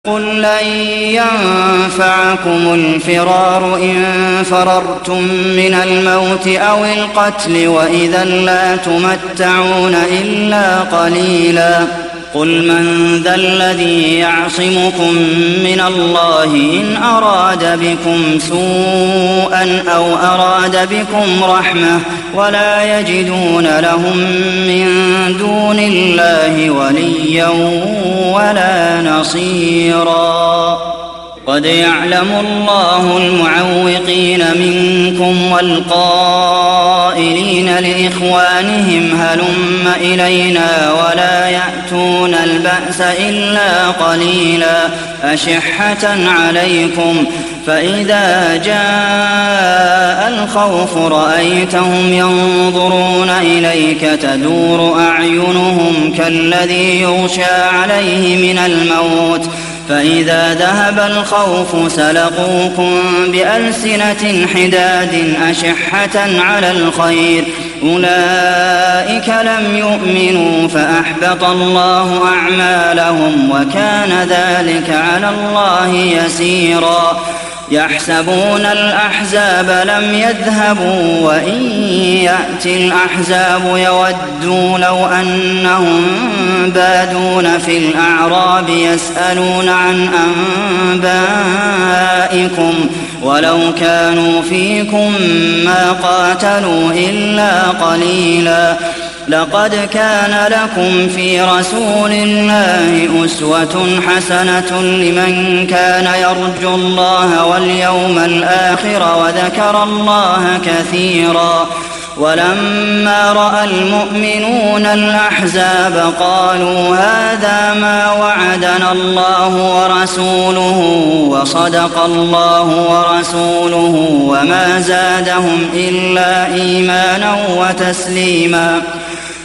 قل لن ينفعكم الفرار إن فررتم من الموت أو القتل وإذا لا تمتعون إلا قليلا قل من ذا الذي يعصمكم من الله إن أراد بكم سوءا أو أراد بكم رحمة ولا يجدون لهم من دون الله وليا ولا نصيرا قد يعلم الله المعوقين منكم والقائلين لإخوانهم هلم إلينا ولا يأتون البأس إلا قليلا أشحة عليكم فإذا جاء الخوف رأيتهم ينظرون إليك تدور أعينهم كالذي يغشى عليه من الموت فإذا ذهب الخوف سلقوكم بألسنة حداد أشحة على الخير أولئك لم يؤمنوا فأحبط الله أعمالهم وكان ذلك على الله يسيرا يحسبون الأحزاب لم يذهبوا وإن يأتي الأحزاب يودوا لو أنهم بادون في الأعراب يسألون عن أنبائكم ولو كانوا فيكم ما قاتلوا إلا قليلا لقد كان لكم في رسول الله أسوة حسنة لمن كان يرجو الله واليوم الآخر وذكر الله كثيرا ولما رأى المؤمنون الأحزاب قالوا هذا ما وعدنا الله ورسوله وصدق الله ورسوله وما زادهم إلا إيمانا وتسليما